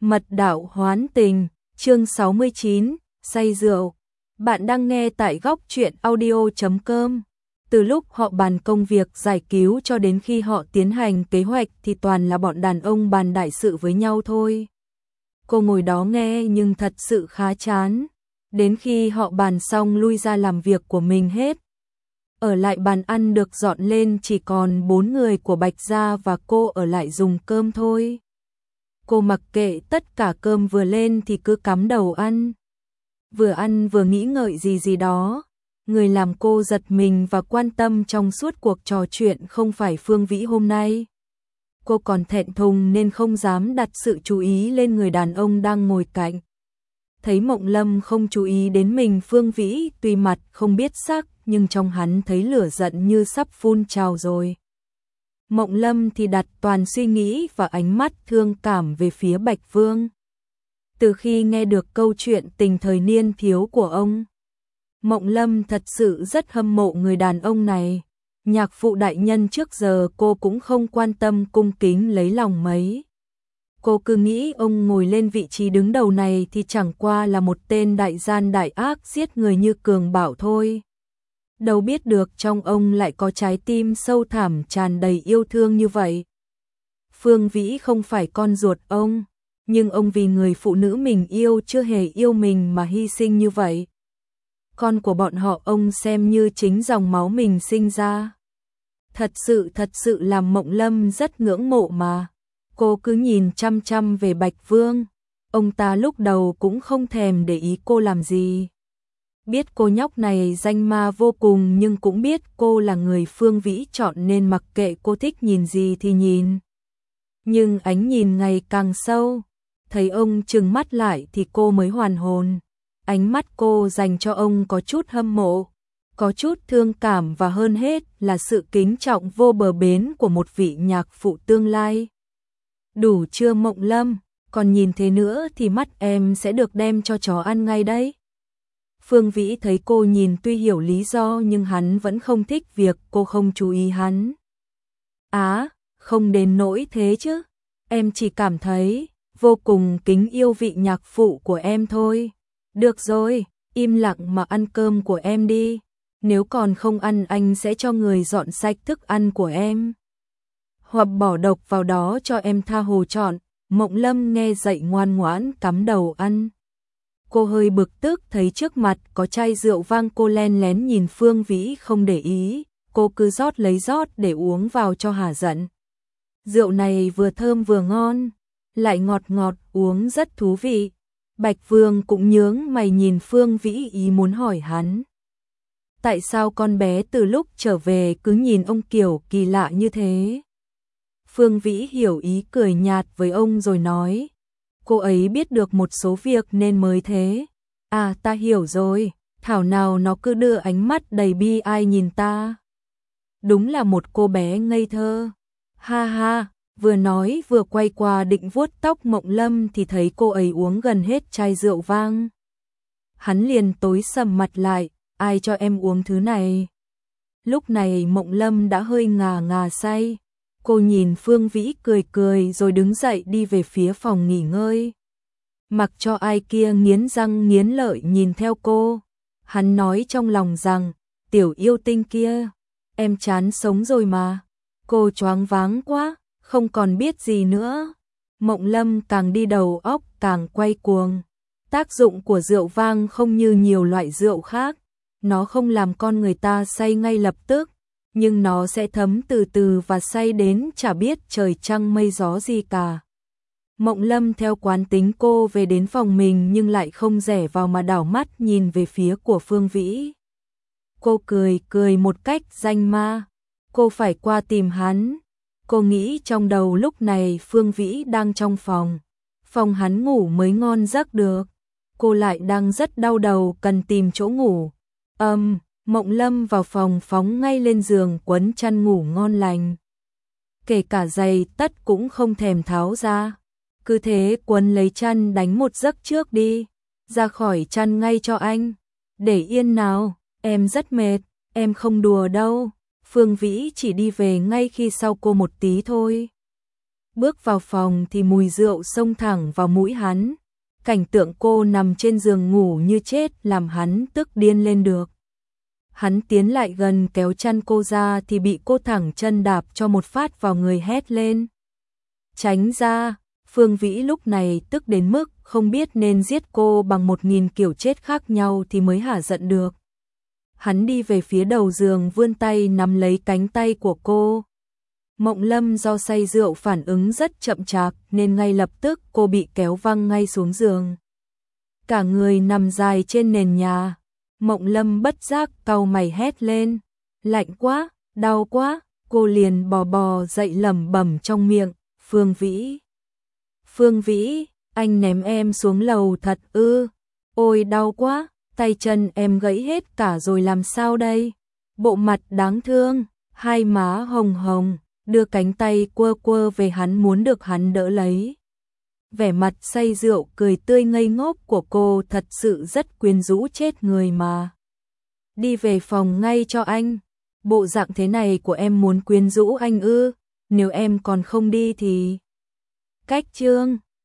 Mật đạo hoán tình, chương 69, say rượu. Bạn đang nghe tại góc truyện audio.com. Từ lúc họ bàn công việc giải cứu cho đến khi họ tiến hành kế hoạch thì toàn là bọn đàn ông bàn đại sự với nhau thôi. Cô ngồi đó nghe nhưng thật sự khá chán. Đến khi họ bàn xong lui ra làm việc của mình hết. Ở lại bàn ăn được dọn lên chỉ còn 4 người của Bạch Gia và cô ở lại dùng cơm thôi. Cô mặc kệ tất cả, cơm vừa lên thì cứ cắm đầu ăn. Vừa ăn vừa nghĩ ngợi gì đó. Người làm cô giật mình và quan tâm trong suốt cuộc trò chuyện không phải Phương Vĩ hôm nay. Cô còn thẹn thùng nên không dám đặt sự chú ý lên người đàn ông đang ngồi cạnh. Thấy Mộng Lâm không chú ý đến mình, Phương Vĩ tuy mặt không biết sắc nhưng trong hắn thấy lửa giận như sắp phun trào rồi. Mộng Lâm thì đặt toàn suy nghĩ và ánh mắt thương cảm về phía Bạch Vương. Từ khi nghe được câu chuyện tình thời niên thiếu của ông, Mộng Lâm thật sự rất hâm mộ người đàn ông này. Nhạc phụ đại nhân trước giờ cô cũng không quan tâm cung kính lấy lòng mấy. Cô cứ nghĩ ông ngồi lên vị trí đứng đầu này thì chẳng qua là một tên đại gian đại ác giết người như Cường Bảo thôi. Đâu biết được trong ông lại có trái tim sâu thẳm tràn đầy yêu thương như vậy. Phương Vĩ không phải con ruột ông, nhưng ông vì người phụ nữ mình yêu chưa hề yêu mình mà hy sinh như vậy. Con của bọn họ ông xem như chính dòng máu mình sinh ra. Thật sự làm Mộng Lâm rất ngưỡng mộ mà. Cô cứ nhìn chăm chăm về Bạch Vương. Ông ta lúc đầu cũng không thèm để ý cô làm gì. Biết cô nhóc này danh ma vô cùng nhưng cũng biết cô là người Phương Vĩ chọn nên mặc kệ cô thích nhìn gì thì nhìn. Nhưng ánh nhìn ngày càng sâu, thấy ông trừng mắt lại thì cô mới hoàn hồn. Ánh mắt cô dành cho ông có chút hâm mộ, có chút thương cảm và hơn hết là sự kính trọng vô bờ bến của một vị nhạc phụ tương lai. Đủ chưa Mộng Lâm, còn nhìn thế nữa thì mắt em sẽ được đem cho chó ăn ngay đấy. Phương Vĩ thấy cô nhìn tuy hiểu lý do nhưng hắn vẫn không thích việc cô không chú ý hắn. Không đến nỗi thế chứ. Em chỉ cảm thấy vô cùng kính yêu vị nhạc phụ của em thôi. Được rồi, im lặng mà ăn cơm của em đi. Nếu còn không ăn anh sẽ cho người dọn sạch thức ăn của em. Hoặc bỏ độc vào đó cho em tha hồ chọn. Mộng Lâm nghe dậy ngoan ngoãn cắm đầu ăn. Cô hơi bực tức thấy trước mặt có chai rượu vang, cô len lén nhìn Phương Vĩ không để ý, cô cứ rót để uống vào cho hả giận. Rượu này vừa thơm vừa ngon, lại ngọt ngọt, uống rất thú vị. Bạch Vương cũng nhướng mày nhìn Phương Vĩ ý muốn hỏi hắn. Tại sao con bé từ lúc trở về cứ nhìn ông kiểu kỳ lạ như thế? Phương Vĩ hiểu ý cười nhạt với ông rồi nói. Cô ấy biết được một số việc nên mới thế. Ta hiểu rồi, thảo nào nó cứ đưa ánh mắt đầy bi ai nhìn ta. Đúng là một cô bé ngây thơ. Ha ha, vừa nói vừa quay qua định vuốt tóc Mộng Lâm thì thấy cô ấy uống gần hết chai rượu vang. Hắn liền tối sầm mặt lại, ai cho em uống thứ này? Lúc này Mộng Lâm đã hơi ngà say. Cô nhìn Phương Vĩ cười rồi đứng dậy đi về phía phòng nghỉ ngơi. Mặc cho ai kia nghiến răng nghiến lợi nhìn theo cô. Hắn nói trong lòng rằng, tiểu yêu tinh kia, em chán sống rồi mà. Cô choáng váng quá, không còn biết gì nữa. Mộng Lâm càng đi đầu óc càng quay cuồng. Tác dụng của rượu vang không như nhiều loại rượu khác. Nó không làm con người ta say ngay lập tức. Nhưng nó sẽ thấm từ từ và say đến chả biết trời trăng mây gió gì cả. Mộng Lâm theo quán tính cô về đến phòng mình nhưng lại không rẻ vào mà đảo mắt nhìn về phía của Phương Vĩ. Cô cười một cách danh ma. Cô phải qua tìm hắn. Cô nghĩ trong đầu lúc này Phương Vĩ đang trong phòng. Phòng hắn ngủ mới ngon giấc được. Cô lại đang rất đau đầu cần tìm chỗ ngủ. Mộng Lâm vào phòng phóng ngay lên giường quấn chăn ngủ ngon lành. Kể cả giày tất cũng không thèm tháo ra. Cứ thế quấn lấy chăn đánh một giấc trước đi. Ra khỏi chăn ngay cho anh. Để yên nào, em rất mệt, em không đùa đâu. Phương Vĩ chỉ đi về ngay khi sau cô một tí thôi. Bước vào phòng thì mùi rượu xông thẳng vào mũi hắn. Cảnh tượng cô nằm trên giường ngủ như chết làm hắn tức điên lên được. Hắn tiến lại gần kéo chăn cô ra thì bị cô thẳng chân đạp cho một phát vào người, hét lên. Tránh ra. Phương Vĩ lúc này tức đến mức không biết nên giết cô bằng 1000 kiểu chết khác nhau thì mới hả giận được. Hắn đi về phía đầu giường vươn tay nắm lấy cánh tay của cô. Mộng Lâm do say rượu phản ứng rất chậm chạp nên ngay lập tức cô bị kéo văng ngay xuống giường. Cả người nằm dài trên nền nhà. Mộng Lâm bất giác cau mày hét lên. Lạnh quá, đau quá, cô liền bò bò dậy lẩm bẩm trong miệng. Phương Vĩ. Phương Vĩ, anh ném em xuống lầu thật ư? Ôi đau quá, tay chân em gãy hết cả rồi làm sao đây? Bộ mặt đáng thương, hai má hồng hồng, đưa cánh tay quơ quơ về hắn muốn được hắn đỡ lấy. Vẻ mặt say rượu cười tươi ngây ngốc của cô thật sự rất quyến rũ chết người mà. Đi về phòng ngay cho anh. Bộ dạng thế này của em muốn quyến rũ anh ư? Nếu em còn không đi thì... Cách chương